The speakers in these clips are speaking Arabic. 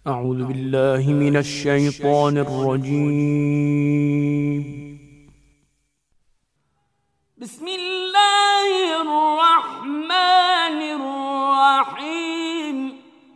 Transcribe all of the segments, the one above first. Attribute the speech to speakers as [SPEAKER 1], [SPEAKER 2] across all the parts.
[SPEAKER 1] أعوذ بالله من الشيطان الرجيم.
[SPEAKER 2] بسم الله الرحمن الرحيم.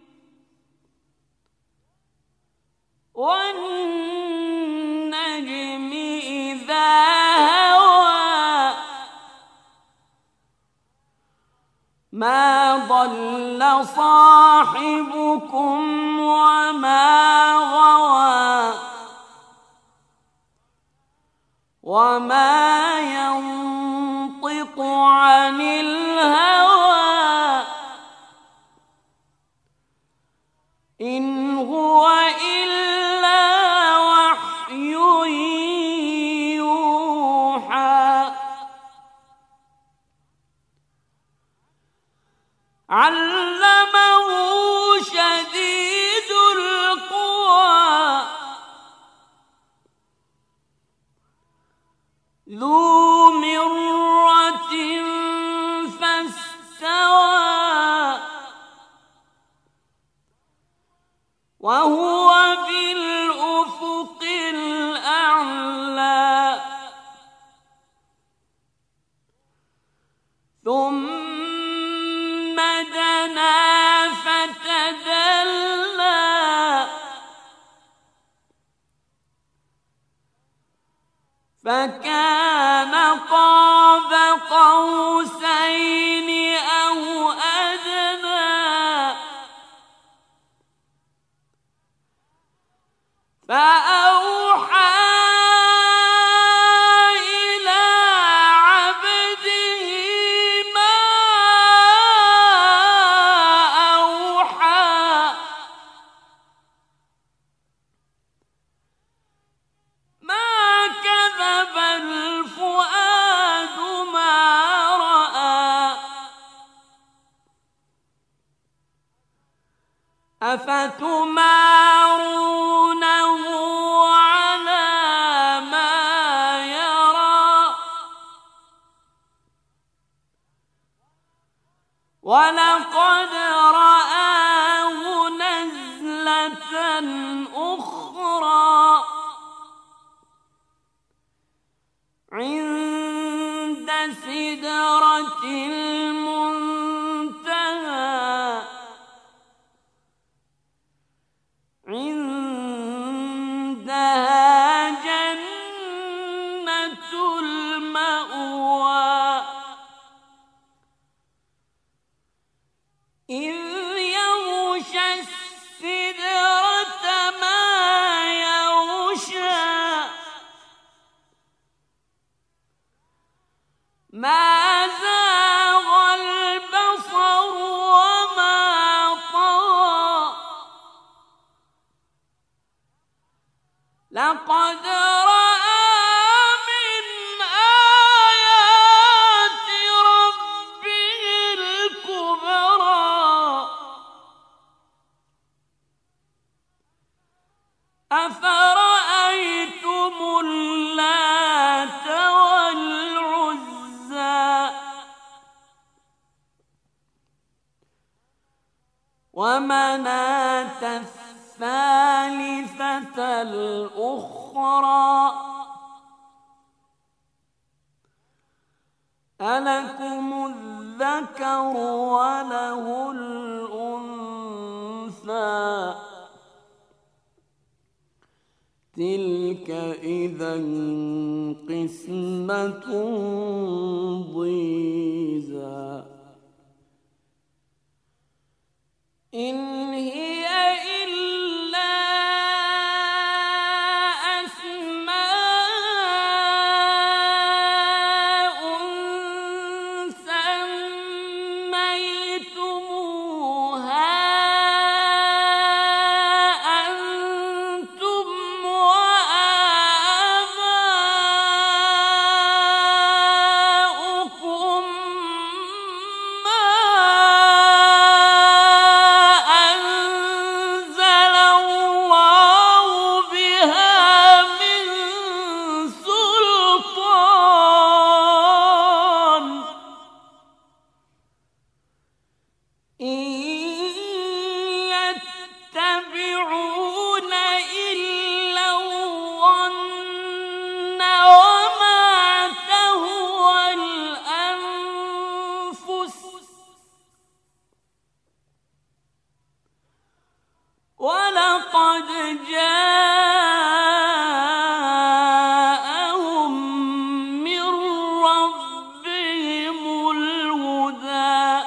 [SPEAKER 2] والنجم إذا هوى ما ضل صاحبكم وما غوى وما ينطق عن الهوى إن هو إلا وحي يوحى علمه شديد القوى ذو مرة فاستوى وهو بالأفق الأعلى ثم دنا فتدلى فكان قاب قوسين أو أدنى فأوحى إلى عبده ما أوحى ما كذب الفؤاد ما رأى أفتمارونه على ما يرى ولقد رآه نزلة أخرى عند سدرة المنتهى عندها جنة المأوى إذ يغشى السدرة ما يغشى ما زاغ البصر وما طغى لقد رأى من آيات ربه الكبرى أفرأيتم اللات والعزى ومناة الثالثة الأخرى ألكم الذكر وله الأنثى تلك إذا قسمة ضيزى إن هي إلا أسماء سميتموها أنتم وآباؤكم ما يتبعون إلا الظن وما تهوى الأنفس ولقد جاءهم من ربهم الهدى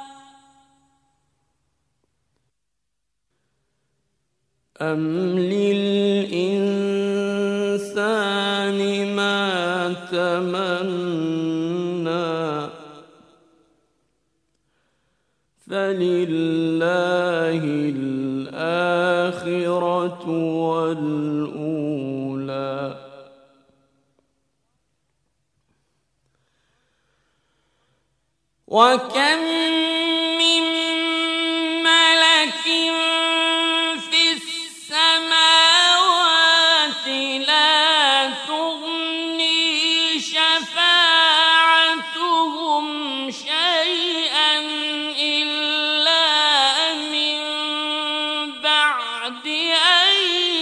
[SPEAKER 2] أم للإنسان ما تمنى فلله الآخرة والأولى وكم من ملك في السماوات لا تغني شفاعتهم شيئا إلا من بعد أن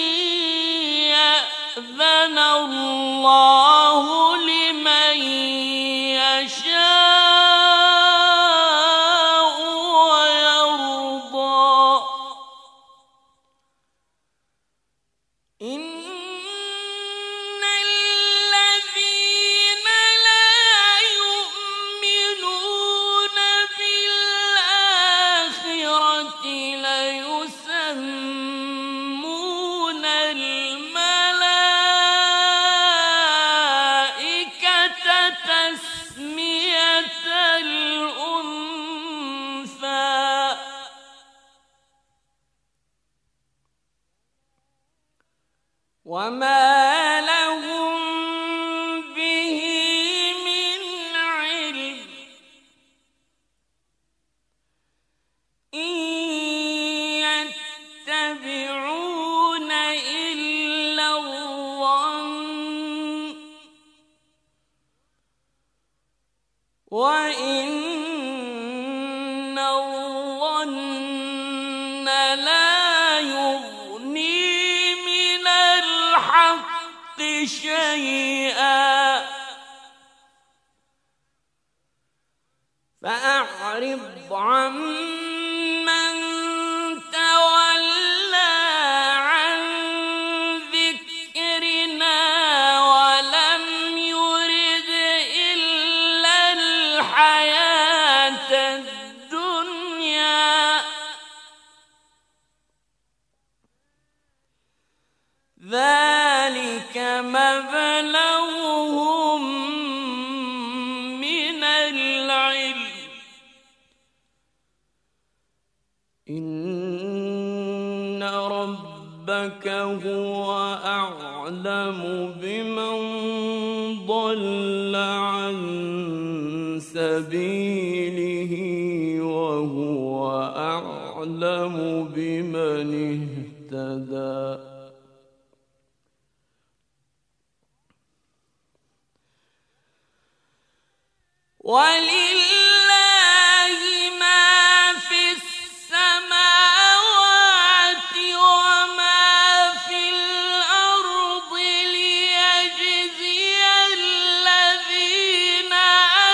[SPEAKER 2] يأذن الله لمن يشاء ويرضى إن الذين لا يؤمنون بالآخرة ليسمون الملائكة تسمية الأنثى وما لهم به من علم إن يتبعون إلا الظن وإن الظن لا يغني من الحق شيئا فأعرض عمن تولى عن ذكرنا ولم يرد إلا الحياة الدنيا ذلك مبلغهم من العلم إن ربك هو أعلم بمن ضل عن سبيله وهو أعلم بمن اهتدى ولله ما في السماوات وما في الأرض ليجزي الذين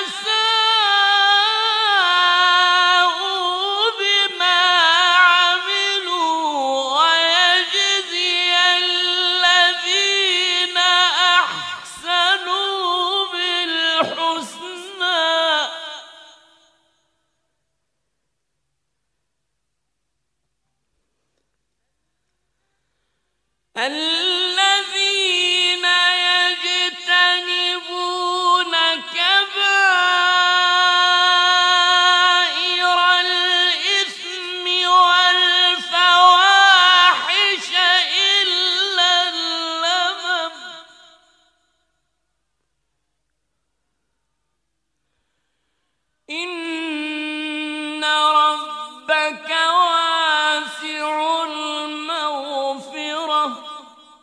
[SPEAKER 2] أساءوا بما عملوا ويجزي الذين أحسنوا بالحسنى الذين يجتنبون كبائر الإثم والفواحش إلا اللمم إن ربك واسع المغفرة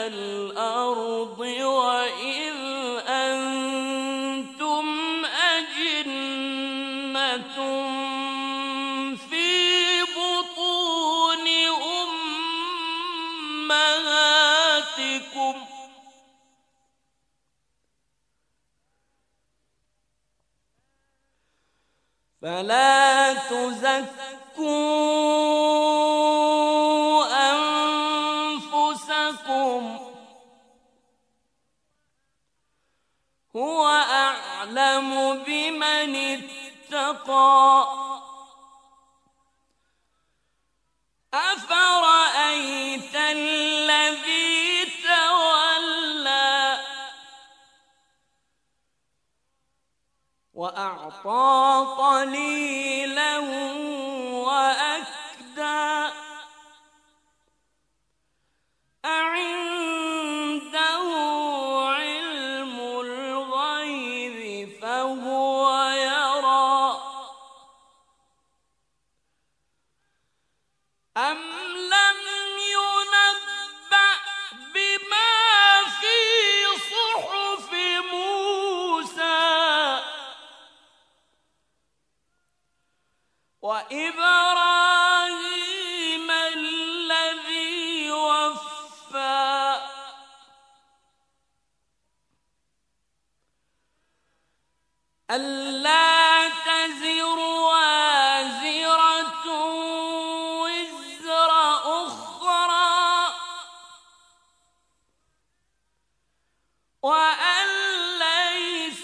[SPEAKER 2] الأرض وإذ أنتم أجنة في بطون أمهاتكم فلا تزكوا أنفسكم هو أعلم بمن اتقى أفرأيت الذي تولى وأعطى قليلا وأكدى أعنده علم الغيب فهو يرى أم لم ينبأ بما في صحف موسى وإبراهيم الذي وفى ألا تزر وازرة وزر أخرى وأن ليس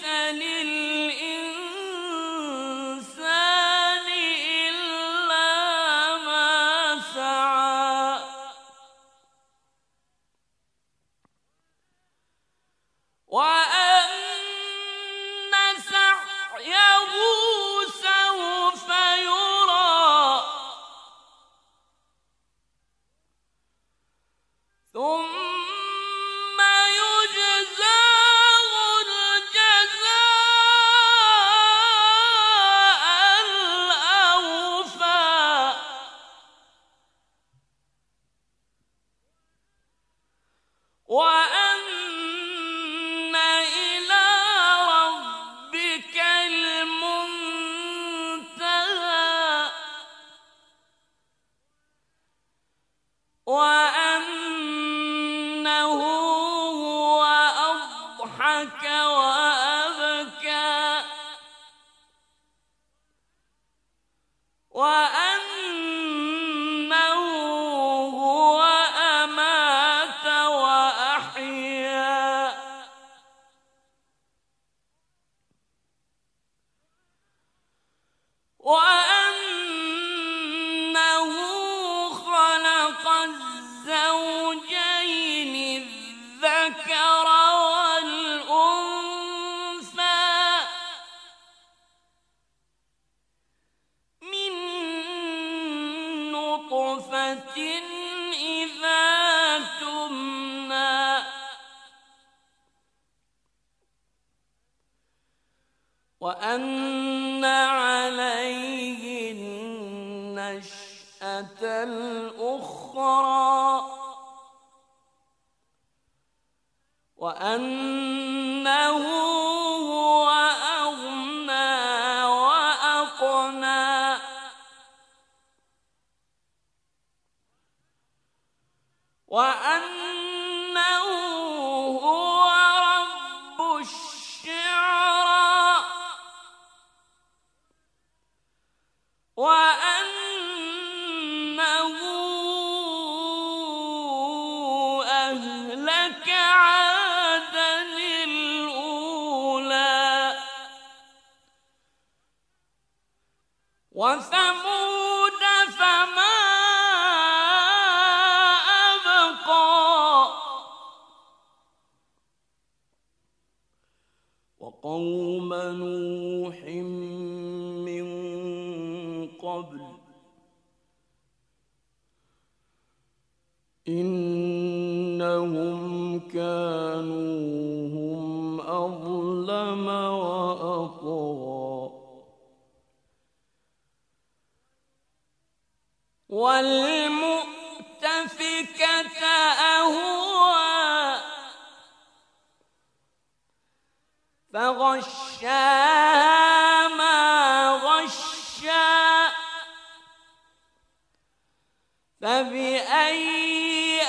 [SPEAKER 2] للإنسان إلا ما سعى وأن سعيه سوف يرى ثم يجزاه الجزاء الأوفى وأن إلى ربك المنتهى وأنه هو أضحك وأبكى وأنه هو أمات وأحيا وأنه خلق الزوجين الذكر والأنثى من نطفة إذا تمنى وأن عليه النشأة الأخرى وأنه هو أغنى وأقنى وأنه هو رب الشعرى وأنه أهلك عادا الأولى وثمود فما أبقى وقوم نوح من قبل إنهم كانوا هم أظلم وأطغى والمؤتفكة أهوى فغشاها ما غشا فبأي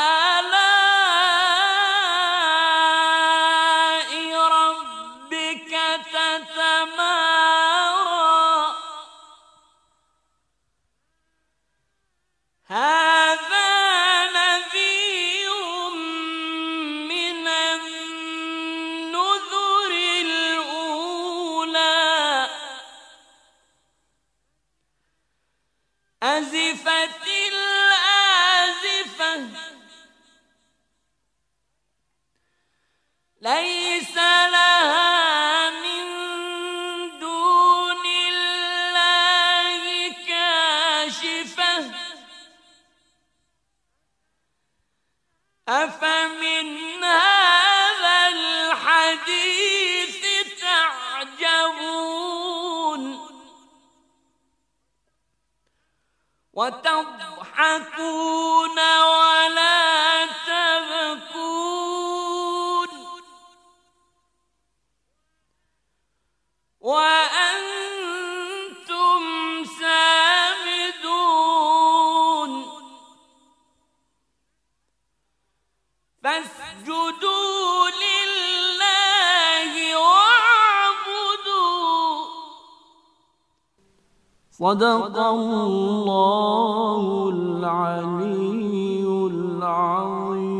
[SPEAKER 2] آلاء ربك تتمارى هذا نذير من النذر الأولى أزفت الآزفة ليس لها من دون الله كاشفة أفمن هذا الحديث تعجبون وتضحكون ولا تبكون وأنتم سامدون فاسجدوا لله واعبدوا صدق الله العلي العظيم.